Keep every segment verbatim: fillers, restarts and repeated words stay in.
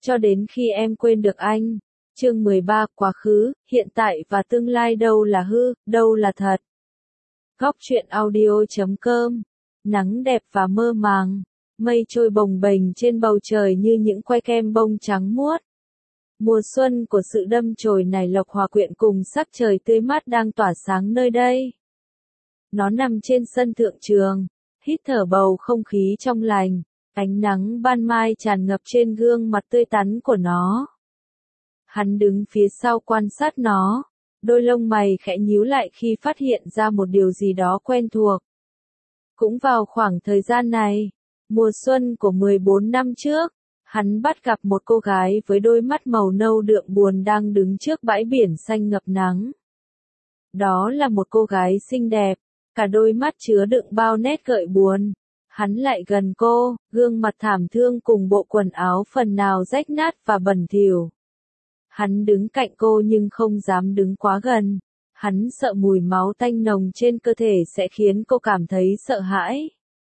cho đến khi em quên được anh. Chương mười ba, quá khứ, hiện tại và tương lai, đâu là hư, đâu là thật. Góc truyện audio chấm com. Nắng đẹp và mơ màng, mây trôi bồng bềnh trên bầu trời như những que kem bông trắng muốt. Mùa xuân của sự đâm chồi nảy lộc hòa quyện cùng sắc trời tươi mát đang tỏa sáng nơi đây. Nó nằm trên sân thượng trường, hít thở bầu không khí trong lành, ánh nắng ban mai tràn ngập trên gương mặt tươi tắn của nó. Hắn đứng phía sau quan sát nó, đôi lông mày khẽ nhíu lại khi phát hiện ra một điều gì đó quen thuộc. Cũng vào khoảng thời gian này, mùa xuân của mười bốn năm trước, hắn bắt gặp một cô gái với đôi mắt màu nâu đượm buồn đang đứng trước bãi biển xanh ngập nắng. Đó là một cô gái xinh đẹp, cả đôi mắt chứa đựng bao nét gợi buồn. Hắn lại gần cô, gương mặt thảm thương cùng bộ quần áo phần nào rách nát và bẩn thỉu. Hắn đứng cạnh cô nhưng không dám đứng quá gần. Hắn sợ mùi máu tanh nồng trên cơ thể sẽ khiến cô cảm thấy sợ hãi.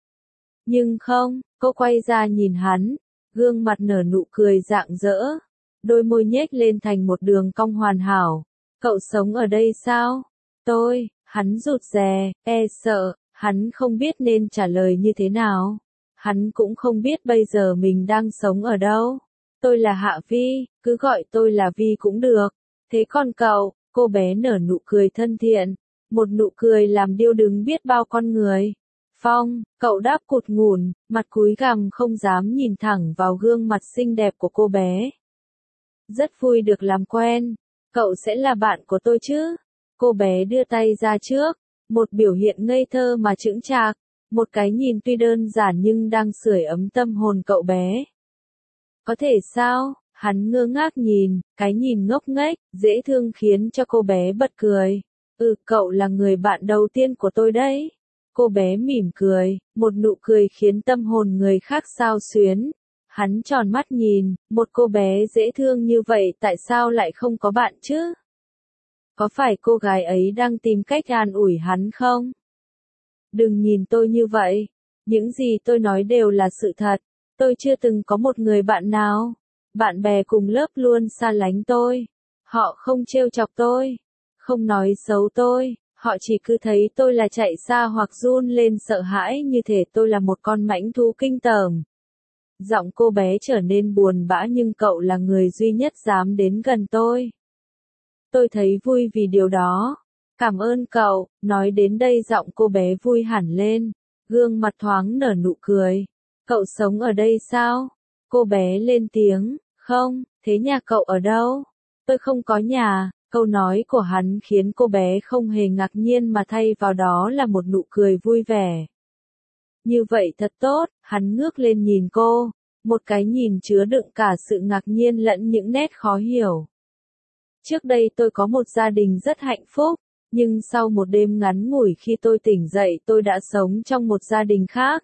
Nhưng không, cô quay ra nhìn hắn, gương mặt nở nụ cười rạng rỡ, đôi môi nhếch lên thành một đường cong hoàn hảo. Cậu sống ở đây sao? Tôi, hắn rụt rè, e sợ, hắn không biết nên trả lời như thế nào. Hắn cũng không biết bây giờ mình đang sống ở đâu. Tôi là Hạ Vi, cứ gọi tôi là Vi cũng được. Thế còn cậu? Cô bé nở nụ cười thân thiện, một nụ cười làm điêu đứng biết bao con người. Phong, cậu đáp cụt ngủn, mặt cúi gằm không dám nhìn thẳng vào gương mặt xinh đẹp của cô bé. Rất vui được làm quen, cậu sẽ là bạn của tôi chứ? Cô bé đưa tay ra trước, một biểu hiện ngây thơ mà chững chạc, một cái nhìn tuy đơn giản nhưng đang sưởi ấm tâm hồn cậu bé. Có thể sao? Hắn ngơ ngác nhìn, cái nhìn ngốc nghếch, dễ thương khiến cho cô bé bật cười. Ừ, cậu là người bạn đầu tiên của tôi đấy. Cô bé mỉm cười, một nụ cười khiến tâm hồn người khác xao xuyến. Hắn tròn mắt nhìn, một cô bé dễ thương như vậy tại sao lại không có bạn chứ? Có phải cô gái ấy đang tìm cách an ủi hắn không? Đừng nhìn tôi như vậy. Những gì tôi nói đều là sự thật. Tôi chưa từng có một người bạn nào. Bạn bè cùng lớp luôn xa lánh tôi. Họ không trêu chọc tôi. Không nói xấu tôi. Họ chỉ cứ thấy tôi là chạy xa hoặc run lên sợ hãi như thể tôi là một con mãnh thú kinh tởm. Giọng cô bé trở nên buồn bã nhưng cậu là người duy nhất dám đến gần tôi. Tôi thấy vui vì điều đó. Cảm ơn cậu. Nói đến đây giọng cô bé vui hẳn lên. Gương mặt thoáng nở nụ cười. Cậu sống ở đây sao? Cô bé lên tiếng. Không, thế nhà cậu ở đâu? Tôi không có nhà. Câu nói của hắn khiến cô bé không hề ngạc nhiên mà thay vào đó là một nụ cười vui vẻ. Như vậy thật tốt, hắn ngước lên nhìn cô, một cái nhìn chứa đựng cả sự ngạc nhiên lẫn những nét khó hiểu. Trước đây tôi có một gia đình rất hạnh phúc, nhưng sau một đêm ngắn ngủi khi tôi tỉnh dậy tôi đã sống trong một gia đình khác.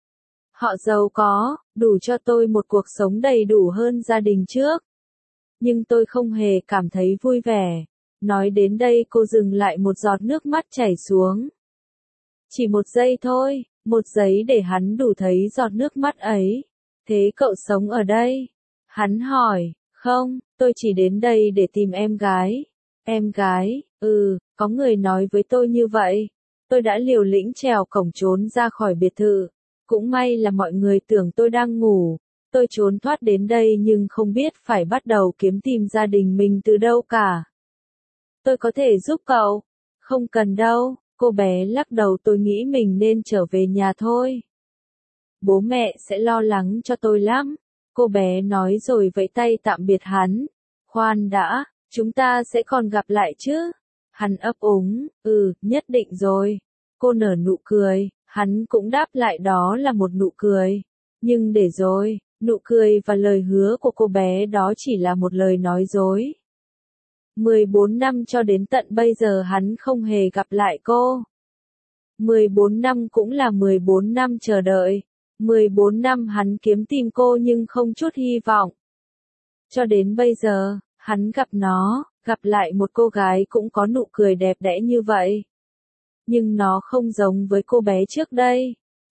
Họ giàu có, đủ cho tôi một cuộc sống đầy đủ hơn gia đình trước. Nhưng tôi không hề cảm thấy vui vẻ. Nói đến đây cô dừng lại một giọt nước mắt chảy xuống. Chỉ một giây thôi, một giây để hắn đủ thấy giọt nước mắt ấy. Thế cậu sống ở đây? Hắn hỏi, không, tôi chỉ đến đây để tìm em gái. Em gái, ừ, có người nói với tôi như vậy. Tôi đã liều lĩnh trèo cổng trốn ra khỏi biệt thự. Cũng may là mọi người tưởng tôi đang ngủ. Tôi trốn thoát đến đây nhưng không biết phải bắt đầu kiếm tìm gia đình mình từ đâu cả. Tôi có thể giúp cậu. Không cần đâu, cô bé lắc đầu, tôi nghĩ mình nên trở về nhà thôi. Bố mẹ sẽ lo lắng cho tôi lắm. Cô bé nói rồi vẫy tay tạm biệt hắn. Khoan đã, chúng ta sẽ còn gặp lại chứ? Hắn ấp úng, ừ, nhất định rồi. Cô nở nụ cười, hắn cũng đáp lại đó là một nụ cười. Nhưng để rồi, nụ cười và lời hứa của cô bé đó chỉ là một lời nói dối. mười bốn năm cho đến tận bây giờ hắn không hề gặp lại cô. mười bốn năm cũng là mười bốn năm chờ đợi. mười bốn năm hắn kiếm tìm cô nhưng không chút hy vọng. Cho đến bây giờ, hắn gặp nó, gặp lại một cô gái cũng có nụ cười đẹp đẽ như vậy. Nhưng nó không giống với cô bé trước đây.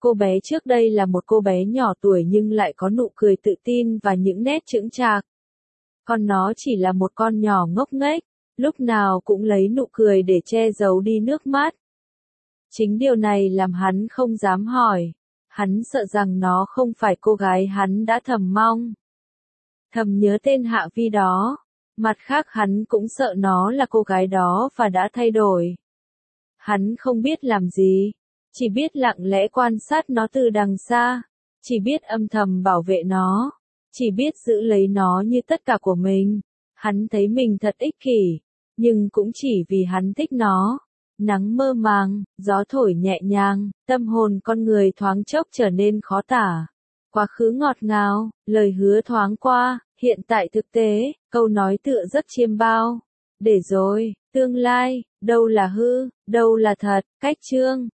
Cô bé trước đây là một cô bé nhỏ tuổi nhưng lại có nụ cười tự tin và những nét chững chạc. Còn nó chỉ là một con nhỏ ngốc nghếch, lúc nào cũng lấy nụ cười để che giấu đi nước mắt. Chính điều này làm hắn không dám hỏi. Hắn sợ rằng nó không phải cô gái hắn đã thầm mong. Thầm nhớ tên Hạ Vi đó. Mặt khác hắn cũng sợ nó là cô gái đó và đã thay đổi. Hắn không biết làm gì. Chỉ biết lặng lẽ quan sát nó từ đằng xa. Chỉ biết âm thầm bảo vệ nó. Chỉ biết giữ lấy nó như tất cả của mình. Hắn thấy mình thật ích kỷ. Nhưng cũng chỉ vì hắn thích nó. Nắng mơ màng, gió thổi nhẹ nhàng, tâm hồn con người thoáng chốc trở nên khó tả. Quá khứ ngọt ngào, lời hứa thoáng qua, hiện tại thực tế, câu nói tựa rất chiêm bao. Để rồi, tương lai, đâu là hư, đâu là thật, cách chương.